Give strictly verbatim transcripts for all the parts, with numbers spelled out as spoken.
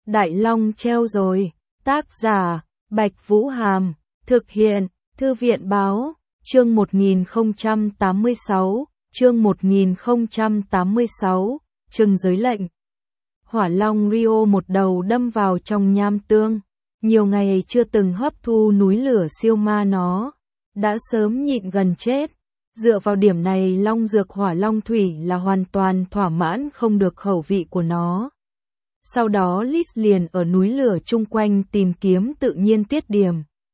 Đại Long treo rồi. Tác giả, Bạch Vũ Hàm. Thực hiện, Thư viện Báo. Chương một nghìn không trăm tám mươi sáu. Chương một nghìn không trăm tám mươi sáu. Trừng giới lệnh. Hỏa Long Rio một đầu đâm vào trong nham tương. Nhiều ngày chưa từng hấp thu núi lửa siêu ma nó. Đã sớm nhịn gần chết. Dựa vào điểm này Long Dược Hỏa Long Thủy là hoàn toàn thỏa mãn không được khẩu vị của nó. Sau đó Lis liền ở núi lửa chung quanh tìm kiếm tự nhiên tiết điểm.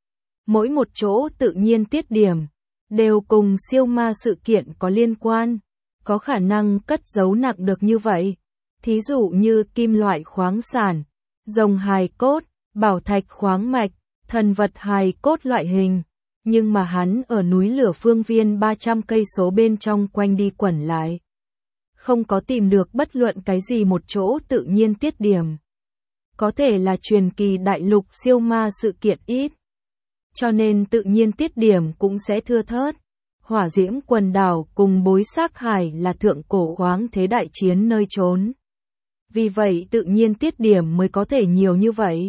Mỗi một chỗ tự nhiên tiết điểm đều cùng siêu ma sự kiện có liên quan, có khả năng cất giấu nặng được như vậy. Thí dụ như kim loại khoáng sản, rồng hài cốt, bảo thạch khoáng mạch, thần vật hài cốt loại hình. Nhưng mà hắn ở núi lửa phương viên ba trăm cây số bên trong quanh đi quẩn lại. Không có tìm được bất luận cái gì một chỗ tự nhiên tiết điểm. Có thể là truyền kỳ đại lục siêu ma sự kiện ít. Cho nên tự nhiên tiết điểm cũng sẽ thưa thớt. Hỏa diễm quần đảo cùng bối xác hải là thượng cổ khoáng thế đại chiến nơi trốn. Vì vậy tự nhiên tiết điểm mới có thể nhiều như vậy.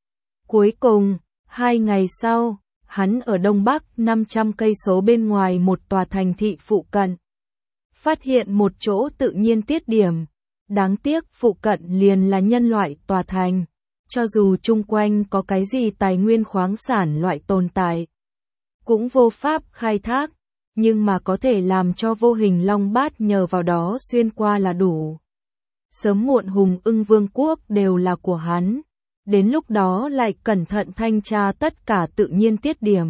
Cuối cùng, hai ngày sau, hắn ở Đông Bắc năm trăm cây số bên ngoài một tòa thành thị phụ cận. Phát hiện một chỗ tự nhiên tiết điểm. Đáng tiếc phụ cận liền là nhân loại tòa thành. Cho dù chung quanh có cái gì tài nguyên khoáng sản loại tồn tại, cũng vô pháp khai thác, nhưng mà có thể làm cho vô hình long bát nhờ vào đó xuyên qua là đủ. Sớm muộn Hùng Ưng Vương quốc đều là của hắn. Đến lúc đó lại cẩn thận thanh tra tất cả tự nhiên tiết điểm.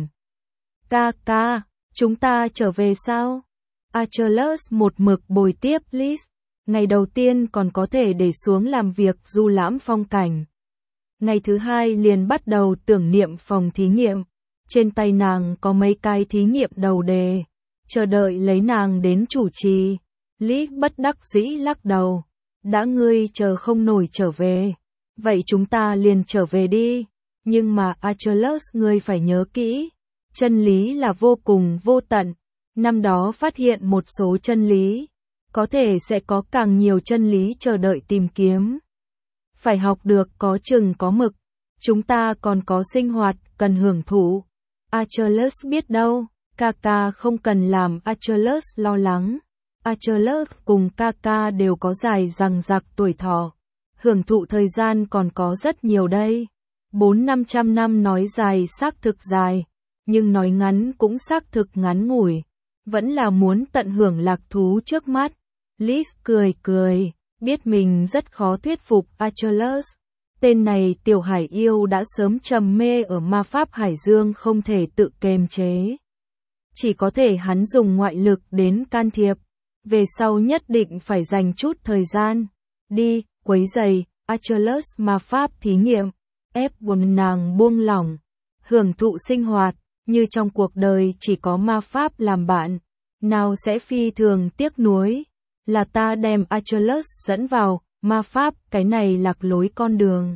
Ca ca, chúng ta trở về sao? Achilles một mực bồi tiếp Lis. Ngày đầu tiên còn có thể để xuống làm việc du lãm phong cảnh. Ngày thứ hai liền bắt đầu tưởng niệm phòng thí nghiệm. Trên tay nàng có mấy cái thí nghiệm đầu đề. Chờ đợi lấy nàng đến chủ trì. Lis bất đắc dĩ lắc đầu. Đã ngươi chờ không nổi trở về. Vậy chúng ta liền trở về đi. Nhưng mà Achilles ngươi phải nhớ kỹ. Chân lý là vô cùng vô tận. Năm đó phát hiện một số chân lý. Có thể sẽ có càng nhiều chân lý chờ đợi tìm kiếm. Phải học được có chừng có mực. Chúng ta còn có sinh hoạt cần hưởng thụ. Achilles biết đâu. Kaka không cần làm Achilles lo lắng. Achilles cùng Kaka đều có dài dằng dặc tuổi thọ. Hưởng thụ thời gian còn có rất nhiều đây. Bốn năm trăm năm nói dài xác thực dài. Nhưng nói ngắn cũng xác thực ngắn ngủi. Vẫn là muốn tận hưởng lạc thú trước mắt. Lis cười cười. Biết mình rất khó thuyết phục Achilles. Tên này tiểu hải yêu đã sớm trầm mê ở ma pháp hải dương không thể tự kiềm chế. Chỉ có thể hắn dùng ngoại lực đến can thiệp. Về sau nhất định phải dành chút thời gian. Đi, quấy giày, Achilles ma pháp thí nghiệm. Ép buộc nàng buông lỏng. Hưởng thụ sinh hoạt. Như trong cuộc đời chỉ có ma pháp làm bạn. Nào sẽ phi thường tiếc nuối. Là ta đem Achilles dẫn vào, ma pháp, cái này lạc lối con đường.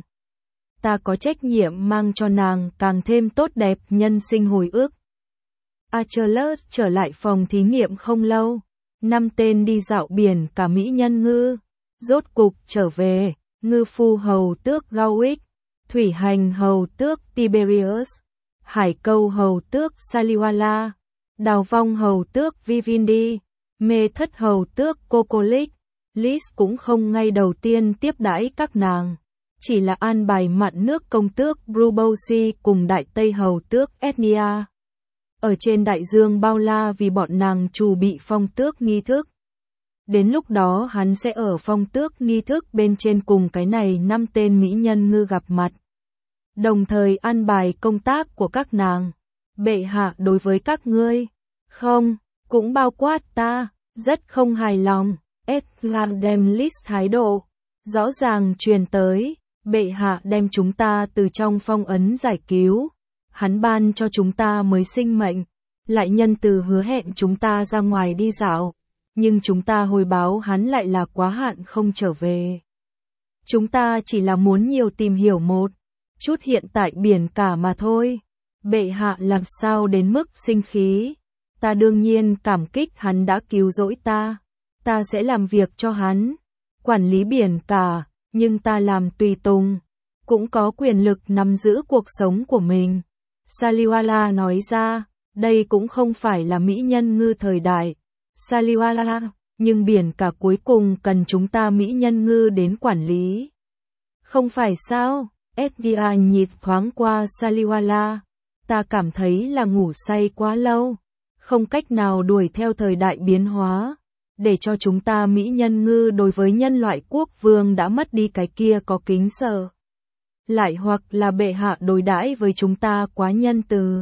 Ta có trách nhiệm mang cho nàng càng thêm tốt đẹp nhân sinh hồi ức. Achilles trở lại phòng thí nghiệm không lâu. Năm tên đi dạo biển cả mỹ nhân ngư. Rốt cục trở về, ngư phu hầu tước Gauic, thủy hành hầu tước Tiberius, hải câu hầu tước Saliwala, đào vong hầu tước Vivindi. Mê thất hầu tước Cocolich. Lis cũng không ngay đầu tiên tiếp đãi các nàng. Chỉ là an bài mặn nước công tước Brubosi cùng đại tây hầu tước Etnia. Ở trên đại dương bao la vì bọn nàng chủ bị phong tước nghi thức. Đến lúc đó hắn sẽ ở phong tước nghi thức bên trên cùng cái này năm tên mỹ nhân ngư gặp mặt. Đồng thời an bài công tác của các nàng. Bệ hạ đối với các ngươi. Không. Cũng bao quát ta, rất không hài lòng. Edgar đem Lis thái độ rõ ràng truyền tới. Bệ hạ đem chúng ta từ trong phong ấn giải cứu. Hắn ban cho chúng ta mới sinh mệnh. Lại nhân từ hứa hẹn chúng ta ra ngoài đi dạo. Nhưng chúng ta hồi báo hắn lại là quá hạn không trở về. Chúng ta chỉ là muốn nhiều tìm hiểu một chút hiện tại biển cả mà thôi. Bệ hạ làm sao đến mức sinh khí. Ta đương nhiên cảm kích hắn đã cứu rỗi ta. Ta sẽ làm việc cho hắn. Quản lý biển cả, nhưng ta làm tùy tùng. cũng có quyền lực nắm giữ cuộc sống của mình. Saliwala nói ra, đây cũng không phải là mỹ nhân ngư thời đại. Saliwala, nhưng biển cả cuối cùng cần chúng ta mỹ nhân ngư đến quản lý. Không phải sao? Edgar nhìn thoáng qua Saliwala. Ta cảm thấy là ngủ say quá lâu. Không cách nào đuổi theo thời đại biến hóa. Để cho chúng ta mỹ nhân ngư đối với nhân loại quốc vương đã mất đi cái kia có kính sợ. Lại hoặc là bệ hạ đối đãi với chúng ta quá nhân từ.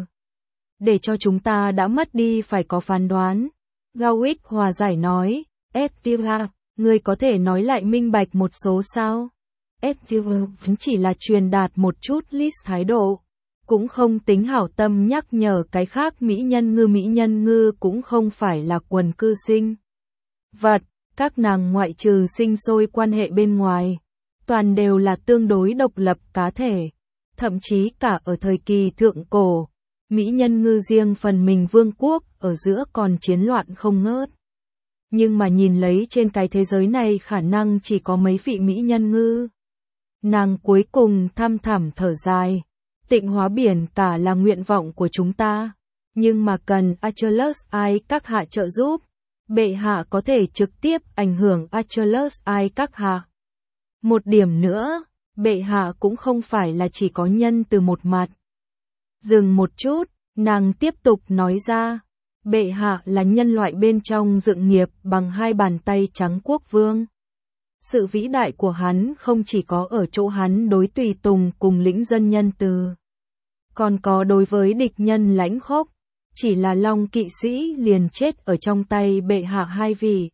Để cho chúng ta đã mất đi phải có phán đoán. Gawick hòa giải nói, Edgar, ngươi có thể nói lại minh bạch một số sao? Edgar chỉ là truyền đạt một chút list thái độ. Cũng không tính hảo tâm nhắc nhở cái khác mỹ nhân ngư mỹ nhân ngư cũng không phải là quần cư sinh vật, các nàng ngoại trừ sinh sôi quan hệ bên ngoài, toàn đều là tương đối độc lập cá thể, thậm chí cả ở thời kỳ thượng cổ, mỹ nhân ngư riêng phần mình vương quốc ở giữa còn chiến loạn không ngớt. Nhưng mà nhìn lấy trên cái thế giới này khả năng chỉ có mấy vị mỹ nhân ngư. Nàng cuối cùng thăm thẳm thở dài. Tịnh hóa biển cả là nguyện vọng của chúng ta, nhưng mà cần Achilles ai các hạ trợ giúp. Bệ hạ có thể trực tiếp ảnh hưởng Achilles ai các hạ. Một điểm nữa, bệ hạ cũng không phải là chỉ có nhân từ một mặt. Dừng một chút, nàng tiếp tục nói ra, bệ hạ là nhân loại bên trong dựng nghiệp bằng hai bàn tay trắng quốc vương. Sự vĩ đại của hắn không chỉ có ở chỗ hắn đối tùy tùng cùng lĩnh dân nhân từ, còn có đối với địch nhân lãnh khốc, chỉ là Long kỵ sĩ liền chết ở trong tay bệ hạ hai vị.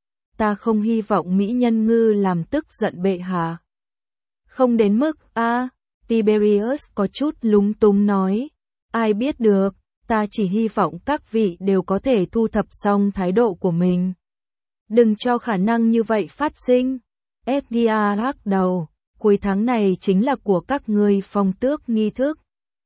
Ta không hy vọng mỹ nhân ngư làm tức giận bệ hạ. Không đến mức, a à, Tiberius có chút lúng túng nói, ai biết được, ta chỉ hy vọng các vị đều có thể thu thập xong thái độ của mình. Đừng cho khả năng như vậy phát sinh. Edgar lắc đầu, cuối tháng này chính là của các ngươi phong tước nghi thức.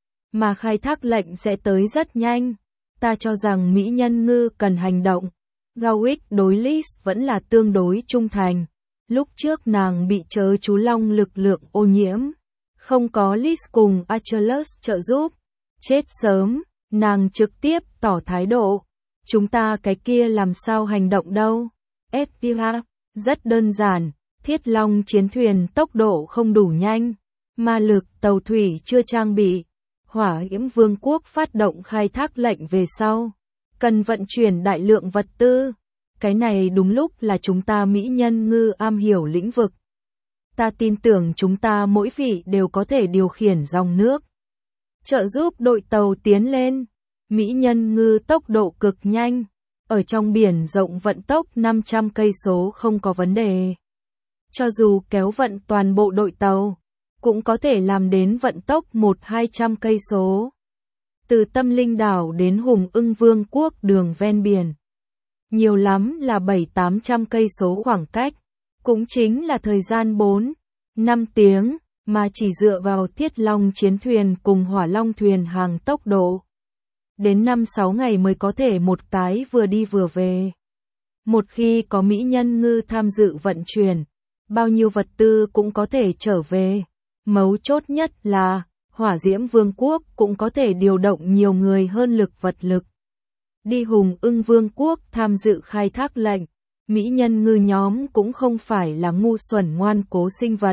Mà khai thác lệnh sẽ tới rất nhanh. Ta cho rằng mỹ nhân ngư cần hành động. Gawick đối Liz vẫn là tương đối trung thành. Lúc trước nàng bị chớ chú long lực lượng ô nhiễm. Không có Liz cùng Achilles trợ giúp. Chết sớm, nàng trực tiếp tỏ thái độ. Chúng ta cái kia làm sao hành động đâu? Edgar, rất đơn giản. Thiết long chiến thuyền tốc độ không đủ nhanh. Ma lực tàu thủy chưa trang bị. Hỏa Diễm Vương quốc phát động khai thác lệnh về sau. Cần vận chuyển đại lượng vật tư. Cái này đúng lúc là chúng ta mỹ nhân ngư am hiểu lĩnh vực. Ta tin tưởng chúng ta mỗi vị đều có thể điều khiển dòng nước. Trợ giúp đội tàu tiến lên. Mỹ nhân ngư tốc độ cực nhanh. Ở trong biển rộng vận tốc năm trăm cây số không có vấn đề. Cho dù kéo vận toàn bộ đội tàu, cũng có thể làm đến vận tốc một hai trăm cây số. Từ Tâm Linh đảo đến Hùng Ưng Vương quốc đường ven biển. Nhiều lắm là bảy tám trăm cây số khoảng cách. Cũng chính là thời gian bốn năm tiếng, mà chỉ dựa vào Thiết Long chiến thuyền cùng Hỏa Long thuyền hàng tốc độ. Đến năm sáu ngày mới có thể một cái vừa đi vừa về. Một khi có mỹ nhân ngư tham dự vận chuyển, bao nhiêu vật tư cũng có thể trở về. Mấu chốt nhất là, Hỏa Diễm Vương quốc cũng có thể điều động nhiều người hơn lực vật lực. Đi Hùng Ưng Vương quốc tham dự khai thác lệnh, mỹ nhân ngư nhóm cũng không phải là ngu xuẩn ngoan cố sinh vật.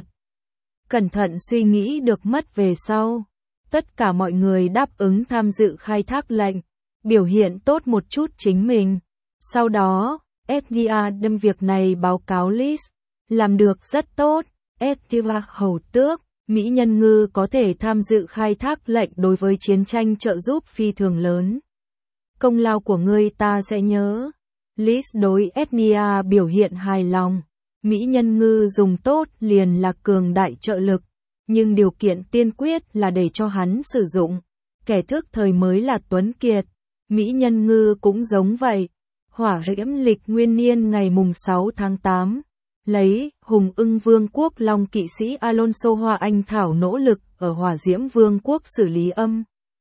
Cẩn thận suy nghĩ được mất về sau. Tất cả mọi người đáp ứng tham dự khai thác lệnh, biểu hiện tốt một chút chính mình. Sau đó, Edgar đem việc này báo cáo Liz. Làm được rất tốt, Edgar hầu tước, mỹ nhân ngư có thể tham dự khai thác lệnh đối với chiến tranh trợ giúp phi thường lớn. Công lao của ngươi ta sẽ nhớ. Liz đối Edgar biểu hiện hài lòng. Mỹ nhân ngư dùng tốt liền là cường đại trợ lực. Nhưng điều kiện tiên quyết là để cho hắn sử dụng. Kẻ thức thời mới là tuấn kiệt. Mỹ nhân ngư cũng giống vậy. Hỏa Diễm lịch nguyên niên ngày mùng sáu tháng tám. Lấy Hùng Ưng Vương quốc Long kỵ sĩ Alonso Hoa Anh Thảo nỗ lực ở Hỏa Diễm Vương quốc xử lý âm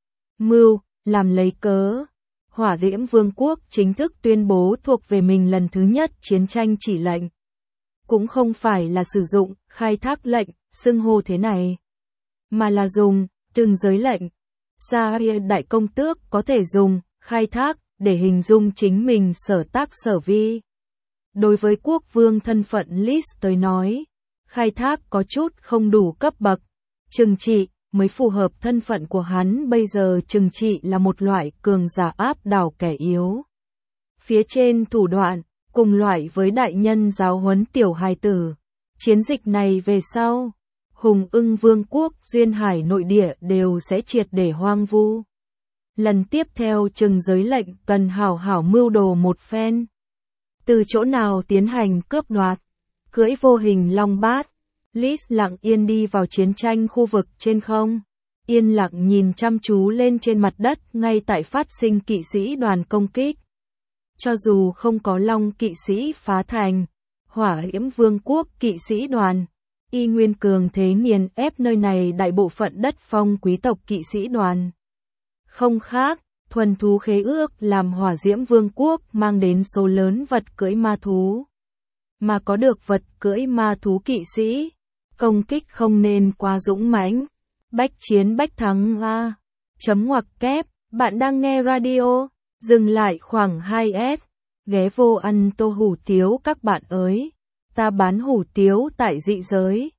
mưu, làm lấy cớ. Hỏa Diễm Vương quốc chính thức tuyên bố thuộc về mình lần thứ nhất chiến tranh chỉ lệnh. Cũng không phải là sử dụng khai thác lệnh, xưng hô thế này. mà là dùng từng giới lệnh. Gia đại công tước có thể dùng khai thác để hình dung chính mình sở tác sở vi. Đối với quốc vương thân phận Lis tới nói, khai thác có chút không đủ cấp bậc, trừng trị mới phù hợp thân phận của hắn. Bây giờ trừng trị là một loại cường giả áp đảo kẻ yếu. Phía trên thủ đoạn, cùng loại với đại nhân giáo huấn tiểu hài tử. Chiến dịch này về sau, Hùng Ưng Vương quốc duyên hải nội địa đều sẽ triệt để hoang vu. Lần tiếp theo trừng giới lệnh cần hảo hảo mưu đồ một phen. Từ chỗ nào tiến hành cướp đoạt, cưỡi vô hình long bát, Lis lặng yên đi vào chiến tranh khu vực trên không. Yên lặng nhìn chăm chú lên trên mặt đất ngay tại phát sinh kỵ sĩ đoàn công kích. Cho dù không có long kỵ sĩ phá thành, hỏa yểm vương quốc kỵ sĩ đoàn, y nguyên cường thế nghiền ép nơi này đại bộ phận đất phong quý tộc kỵ sĩ đoàn. Không khác, thuần thú khế ước làm hỏa diễm vương quốc mang đến số lớn vật cưỡi ma thú. Mà có được vật cưỡi ma thú kỵ sĩ, công kích không nên quá dũng mãnh. Bách chiến bách thắng a. Chấm ngoặc kép, bạn đang nghe radio, dừng lại khoảng hai s, ghé vô ăn tô hủ tiếu các bạn ơi. Ta bán hủ tiếu tại dị giới.